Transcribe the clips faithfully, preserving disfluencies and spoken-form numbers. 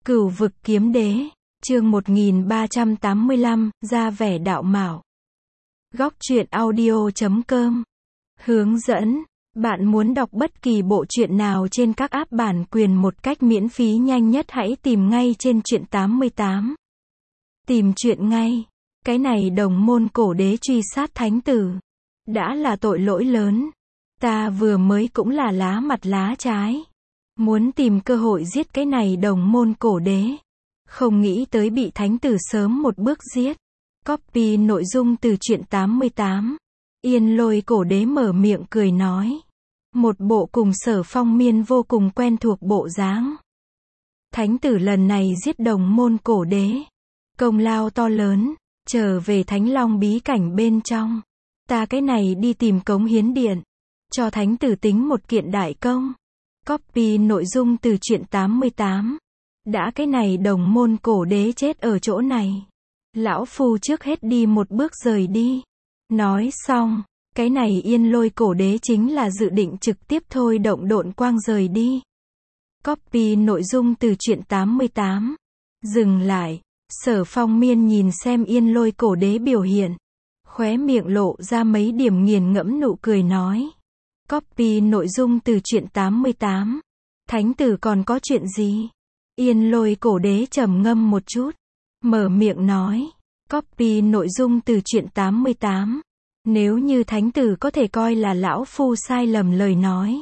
Cửu vực kiếm đế, chương một nghìn ba trăm tám mươi lăm, ra vẻ đạo mạo. Góc truyện audio chấm com. Hướng dẫn, bạn muốn đọc bất kỳ bộ truyện nào trên các app bản quyền một cách miễn phí nhanh nhất hãy tìm ngay trên truyện tám mươi tám. Tìm truyện ngay. Cái này đồng môn cổ đế truy sát thánh tử. Đã là tội lỗi lớn. Ta vừa mới cũng là lá mặt lá trái. Muốn tìm cơ hội giết cái này đồng môn cổ đế. Không nghĩ tới bị thánh tử sớm một bước giết. Copy nội dung từ truyện tám mươi tám. Yên Lôi cổ đế mở miệng cười nói. Một bộ cùng Sở Phong Miên vô cùng quen thuộc bộ dáng. Thánh tử lần này giết đồng môn cổ đế. Công lao to lớn. Trở về Thánh Long bí cảnh bên trong. Ta cái này đi tìm Cống Hiến Điện. Cho thánh tử tính một kiện đại công. Copy nội dung từ truyện tám mươi tám. Đã cái này đồng môn cổ đế chết ở chỗ này. Lão phu trước hết đi một bước rời đi. Nói xong, cái này Yên Lôi cổ đế chính là dự định trực tiếp thôi động độn quang rời đi. Copy nội dung từ truyện tám mươi tám. Dừng lại, Sở Phong Miên nhìn xem Yên Lôi cổ đế biểu hiện. Khóe miệng lộ ra mấy điểm nghiền ngẫm nụ cười nói. Copy nội dung từ truyện tám mươi tám. Thánh tử còn có chuyện gì? Yên Lôi cổ đế trầm ngâm một chút. Mở miệng nói. Copy nội dung từ truyện tám mươi tám. Nếu như thánh tử có thể coi là lão phu sai lầm lời nói.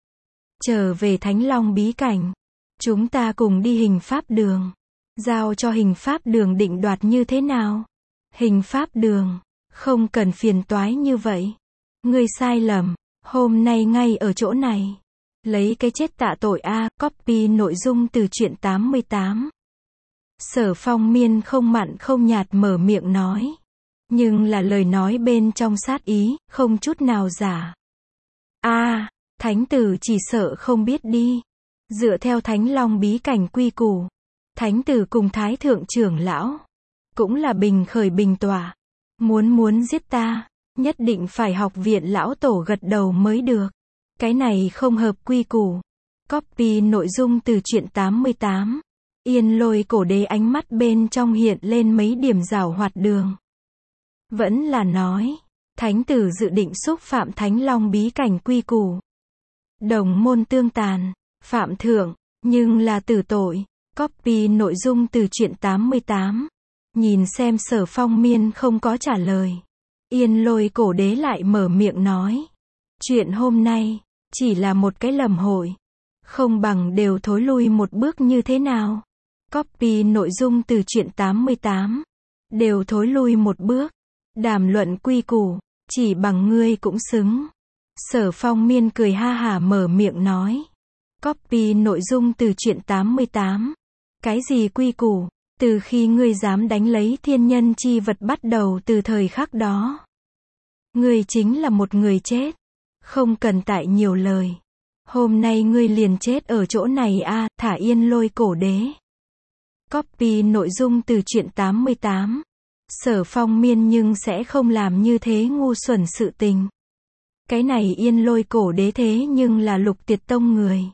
Trở về Thánh Long bí cảnh. Chúng ta cùng đi hình pháp đường. Giao cho hình pháp đường định đoạt như thế nào? Hình pháp đường. Không cần phiền toái như vậy. Ngươi sai lầm. Hôm nay ngay ở chỗ này. Lấy cái chết tạ tội a. À, copy nội dung từ truyện tám mươi tám. Sở Phong Miên không mặn không nhạt mở miệng nói. Nhưng là lời nói bên trong sát ý, không chút nào giả. A, à, thánh tử chỉ sợ không biết đi. Dựa theo Thánh Long bí cảnh quy củ. Thánh tử cùng Thái thượng trưởng lão. Cũng là bình khởi bình tỏa. Muốn muốn giết ta. Nhất định phải học viện lão tổ gật đầu mới được. Cái này không hợp quy củ. Copy nội dung từ truyện tám mươi tám. Yên Lôi cổ đế ánh mắt bên trong hiện lên mấy điểm giảo hoạt đường. Vẫn là nói. Thánh tử dự định xúc phạm Thánh Long bí cảnh quy củ. Đồng môn tương tàn. Phạm thượng. Nhưng là tử tội. Copy nội dung từ truyện tám mươi tám. Nhìn xem Sở Phong Miên không có trả lời. Yên Lôi cổ đế lại mở miệng nói. Chuyện hôm nay, chỉ là một cái lầm hội. Không bằng đều thối lui một bước như thế nào. Copy nội dung từ truyện tám mươi tám. Đều thối lui một bước. Đàm luận quy củ, chỉ bằng ngươi cũng xứng. Sở Phong Miên cười ha hả mở miệng nói. Copy nội dung từ truyện tám mươi tám. Cái gì quy củ? Từ khi ngươi dám đánh lấy thiên nhân chi vật bắt đầu từ thời khắc đó. Ngươi chính là một người chết. Không cần tại nhiều lời. Hôm nay ngươi liền chết ở chỗ này a. À, thả Yên Lôi cổ đế. Copy nội dung từ truyện tám mươi tám. Sở Phong Miên nhưng sẽ không làm như thế ngu xuẩn sự tình. Cái này Yên Lôi cổ đế thế nhưng là Lục Tiệt Tông người.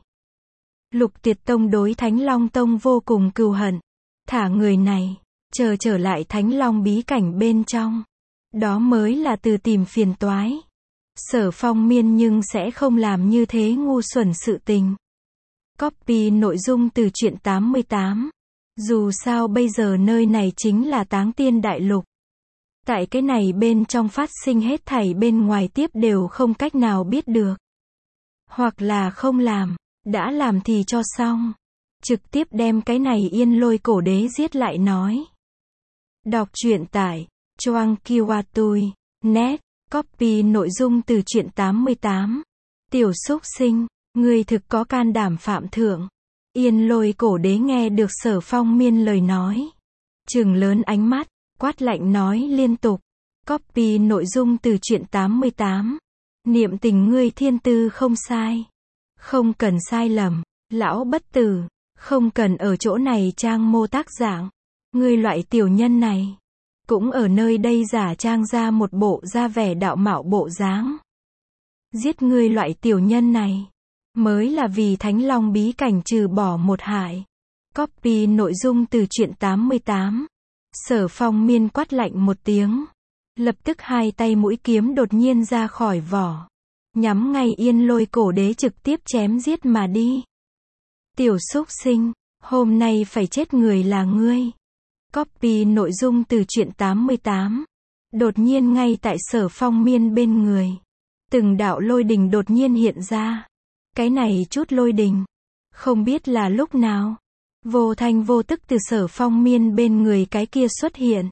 Lục Tiệt Tông đối Thánh Long Tông vô cùng cừu hận. Thả người này, chờ trở lại Thánh Long bí cảnh bên trong. Đó mới là từ tìm phiền toái. Sở Phong Miên nhưng sẽ không làm như thế ngu xuẩn sự tình. Copy nội dung từ truyện tám mươi tám. Dù sao bây giờ nơi này chính là Táng Tiên Đại Lục. Tại cái này bên trong phát sinh hết thảy bên ngoài tiếp đều không cách nào biết được. Hoặc là không làm, đã làm thì cho xong. Trực tiếp đem cái này Yên Lôi cổ đế giết lại nói. Đọc truyện tại Choang Kiwatui, net, copy nội dung từ truyện tám mươi tám. Tiểu súc sinh, ngươi thực có can đảm phạm thượng. Yên Lôi cổ đế nghe được Sở Phong Miên lời nói. Trừng lớn ánh mắt, quát lạnh nói liên tục. Copy nội dung từ truyện tám mươi tám. Niệm tình ngươi thiên tư không sai. Không cần sai lầm, lão bất tử. Không cần ở chỗ này trang mô tác dạng. Ngươi loại tiểu nhân này. Cũng ở nơi đây giả trang ra một bộ ra vẻ đạo mạo bộ dáng. Giết ngươi loại tiểu nhân này. Mới là vì Thánh Long bí cảnh trừ bỏ một hại. Copy nội dung từ truyện tám mươi tám. Sở Phong Miên quát lạnh một tiếng. Lập tức hai tay mũi kiếm đột nhiên ra khỏi vỏ. Nhắm ngay Yên Lôi Cổ Đế trực tiếp chém giết mà đi. Tiểu súc sinh, hôm nay phải chết người là ngươi. Copy nội dung từ truyện tám mươi tám. Đột nhiên ngay tại Sở Phong Miên bên người. Từng đạo lôi đình đột nhiên hiện ra. Cái này chút lôi đình. Không biết là lúc nào. Vô thanh vô tức từ Sở Phong Miên bên người cái kia xuất hiện.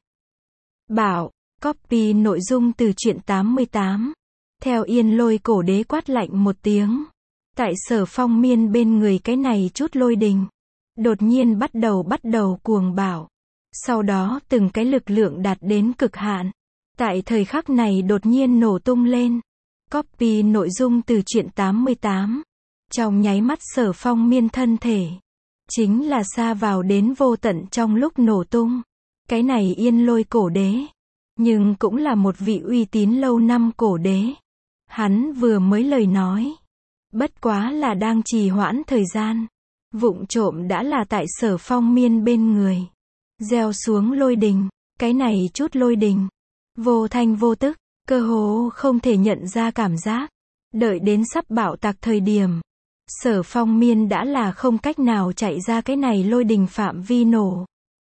Bảo, copy nội dung từ truyện tám mươi tám. Theo Yên Lôi Cổ Đế quát lạnh một tiếng. Tại Sở Phong Miên bên người cái này chút lôi đình. Đột nhiên bắt đầu bắt đầu cuồng bạo. Sau đó từng cái lực lượng đạt đến cực hạn. Tại thời khắc này đột nhiên nổ tung lên. Copy nội dung từ truyện tám mươi tám. Trong nháy mắt Sở Phong Miên thân thể. Chính là xa vào đến vô tận trong lúc nổ tung. Cái này Yên Lôi Cổ Đế. Nhưng cũng là một vị uy tín lâu năm cổ đế. Hắn vừa mới lời nói. Bất quá là đang trì hoãn thời gian. Vụng trộm đã là tại Sở Phong Miên bên người. Gieo xuống lôi đình. Cái này chút lôi đình. Vô thanh vô tức. Cơ hồ không thể nhận ra cảm giác. Đợi đến sắp bạo tạc thời điểm. Sở Phong Miên đã là không cách nào chạy ra cái này lôi đình phạm vi nổ.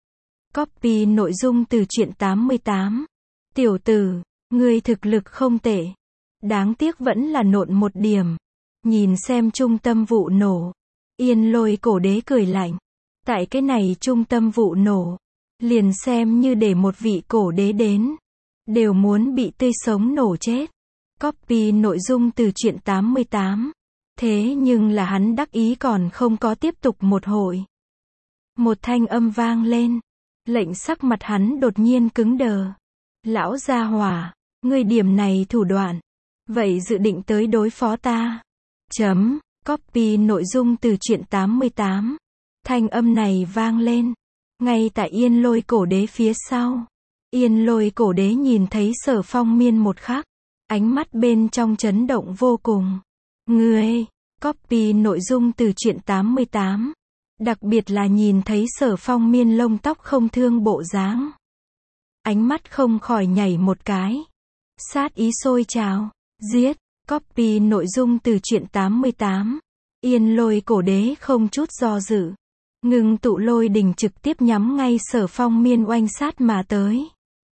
Copy nội dung từ truyện tám mươi tám. Tiểu tử, ngươi thực lực không tệ. Đáng tiếc vẫn là nộn một điểm. Nhìn xem trung tâm vụ nổ. Yên Lôi Cổ Đế cười lạnh. Tại cái này trung tâm vụ nổ. Liền xem như để một vị cổ đế đến. Đều muốn bị tươi sống nổ chết. Copy nội dung từ truyện tám mươi tám. Thế nhưng là hắn đắc ý còn không có tiếp tục một hồi. Một thanh âm vang lên. Lệnh sắc mặt hắn đột nhiên cứng đờ. Lão gia hỏa, ngươi điểm này thủ đoạn. Vậy dự định tới đối phó ta. Chấm, copy nội dung từ truyện tám mươi tám. Thanh âm này vang lên. Ngay tại Yên Lôi Cổ Đế phía sau. Yên Lôi Cổ Đế nhìn thấy Sở Phong Miên một khắc. Ánh mắt bên trong chấn động vô cùng. Ngươi, copy nội dung từ truyện tám mươi tám. Đặc biệt là nhìn thấy Sở Phong Miên lông tóc không thương bộ dáng. Ánh mắt không khỏi nhảy một cái. Sát ý sôi trào. Giết. Copy nội dung từ truyện tám mươi tám. Yên Lôi Cổ Đế không chút do dự. Ngừng tụ lôi đình trực tiếp nhắm ngay Sở Phong Miên oanh sát mà tới.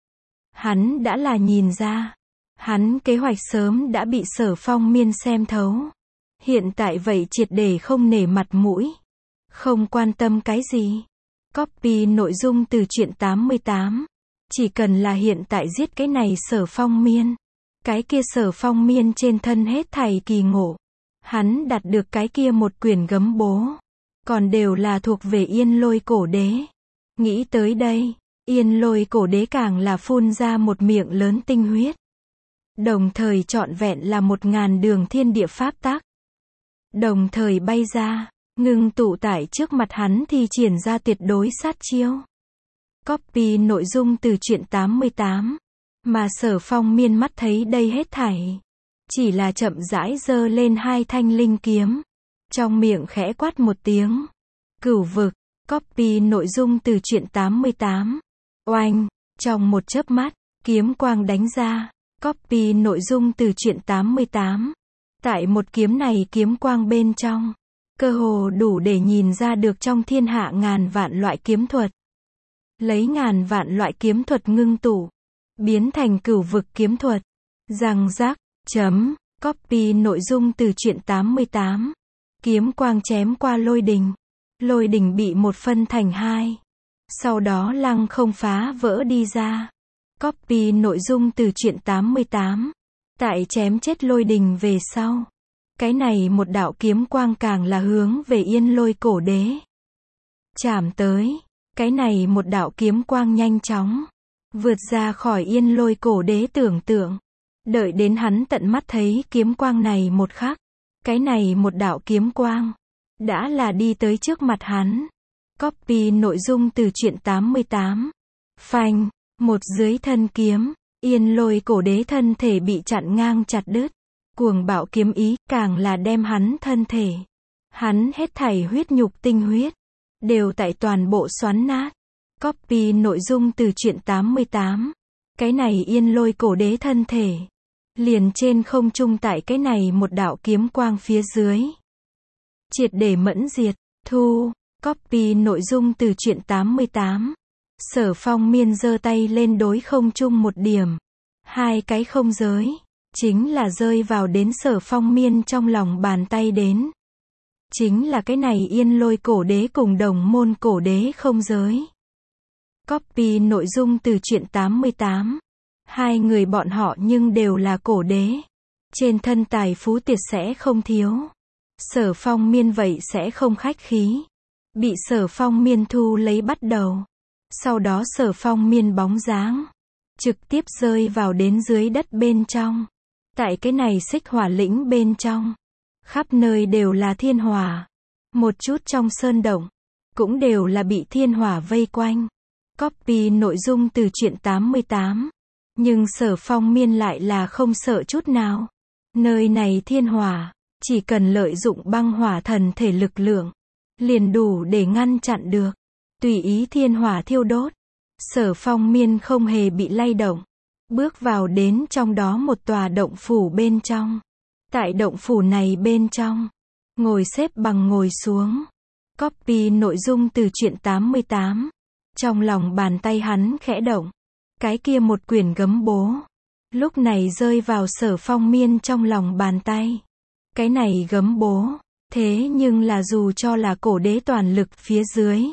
Hắn đã là nhìn ra. Hắn kế hoạch sớm đã bị Sở Phong Miên xem thấu. Hiện tại vậy triệt để không nể mặt mũi. Không quan tâm cái gì. Copy nội dung từ truyện tám mươi tám. Chỉ cần là hiện tại giết cái này Sở Phong Miên. Cái kia Sở Phong Miên trên thân hết thảy kỳ ngộ. Hắn đạt được cái kia một quyển gấm bố. Còn đều là thuộc về Yên Lôi Cổ Đế. Nghĩ tới đây. Yên Lôi Cổ Đế càng là phun ra một miệng lớn tinh huyết. Đồng thời trọn vẹn là một ngàn đường thiên địa pháp tắc. Đồng thời bay ra. Ngưng tụ tại trước mặt hắn thì triển ra tuyệt đối sát chiêu. Copy nội dung từ truyện tám mươi tám. Mà Sở Phong Miên mắt thấy đây hết thảy. Chỉ là chậm rãi giơ lên hai thanh linh kiếm. Trong miệng khẽ quát một tiếng. Cửu vực. Copy nội dung từ truyện tám mươi tám. Oanh. Trong một chớp mắt. Kiếm quang đánh ra. Copy nội dung từ truyện tám mươi tám. Tại một kiếm này kiếm quang bên trong. Cơ hồ đủ để nhìn ra được trong thiên hạ ngàn vạn loại kiếm thuật. Lấy ngàn vạn loại kiếm thuật ngưng tụ. Biến thành cửu vực kiếm thuật. Răng rác. Chấm. Copy nội dung từ truyện tám mươi tám. Kiếm quang chém qua lôi đình. Lôi đình bị một phân thành hai. Sau đó lăng không phá vỡ đi ra. Copy nội dung từ truyện tám mươi tám. Tại chém chết lôi đình về sau. Cái này một đạo kiếm quang càng là hướng về Yên Lôi Cổ Đế. Chạm tới. Cái này một đạo kiếm quang nhanh chóng. Vượt ra khỏi Yên Lôi Cổ Đế tưởng tượng. Đợi đến hắn tận mắt thấy kiếm quang này một khắc. Cái này một đạo kiếm quang. Đã là đi tới trước mặt hắn. Copy nội dung từ truyện tám mươi tám. Phanh. Một dưới thân kiếm. Yên Lôi Cổ Đế thân thể bị chặn ngang chặt đứt. Cuồng bạo kiếm ý càng là đem hắn thân thể. Hắn hết thảy huyết nhục tinh huyết. đều tại toàn bộ xoắn nát. Copy nội dung từ truyện tám mươi tám. Cái này Yên Lôi cổ đế thân thể. Liền trên không trung tại cái này một đạo kiếm quang phía dưới. Triệt để mẫn diệt, thu, copy nội dung từ truyện tám mươi tám. Sở Phong Miên giơ tay lên đối không trung một điểm. Hai cái không giới. Chính là rơi vào đến Sở Phong Miên trong lòng bàn tay đến. Chính là cái này Yên Lôi cổ đế cùng Đồng Môn cổ đế không giới. Copy nội dung từ truyện tám mươi tám. Hai người bọn họ nhưng đều là cổ đế. Trên thân tài phú tiệt sẽ không thiếu. Sở Phong Miên vậy sẽ không khách khí. Bị Sở Phong Miên thu lấy bắt đầu. Sau đó Sở Phong Miên bóng dáng. Trực tiếp rơi vào đến dưới đất bên trong. Tại cái này xích hỏa lĩnh bên trong. Khắp nơi đều là thiên hỏa. Một chút trong sơn động. Cũng đều là bị thiên hỏa vây quanh. Copy nội dung từ truyện tám mươi tám. Nhưng Sở Phong Miên lại là không sợ chút nào. Nơi này thiên hỏa. Chỉ cần lợi dụng băng hỏa thần thể lực lượng. Liền đủ để ngăn chặn được. Tùy ý thiên hỏa thiêu đốt. Sở Phong Miên không hề bị lay động. Bước vào đến trong đó một tòa động phủ bên trong. Tại động phủ này bên trong. Ngồi xếp bằng ngồi xuống. Copy nội dung từ truyện tám mươi tám. Trong lòng bàn tay hắn khẽ động. Cái kia một quyển gấm bố. Lúc này rơi vào Sở Phong Miên trong lòng bàn tay. Cái này gấm bố. Thế nhưng là dù cho là cổ đế toàn lực phía dưới.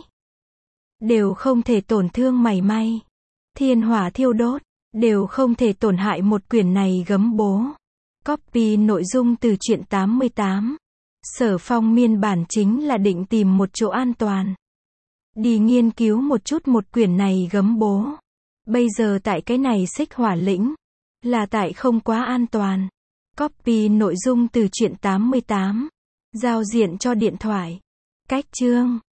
Đều không thể tổn thương mảy may. Thiên hỏa thiêu đốt. Đều không thể tổn hại một quyển này gấm bố. Copy nội dung từ truyện tám mươi tám. Sở Phong Miên bản chính là định tìm một chỗ an toàn. Đi nghiên cứu một chút một quyển này gấm bố. Bây giờ tại cái này xích hỏa lĩnh. Là tại không quá an toàn. Copy nội dung từ truyện tám mươi tám. Giao diện cho điện thoại. Cách chương.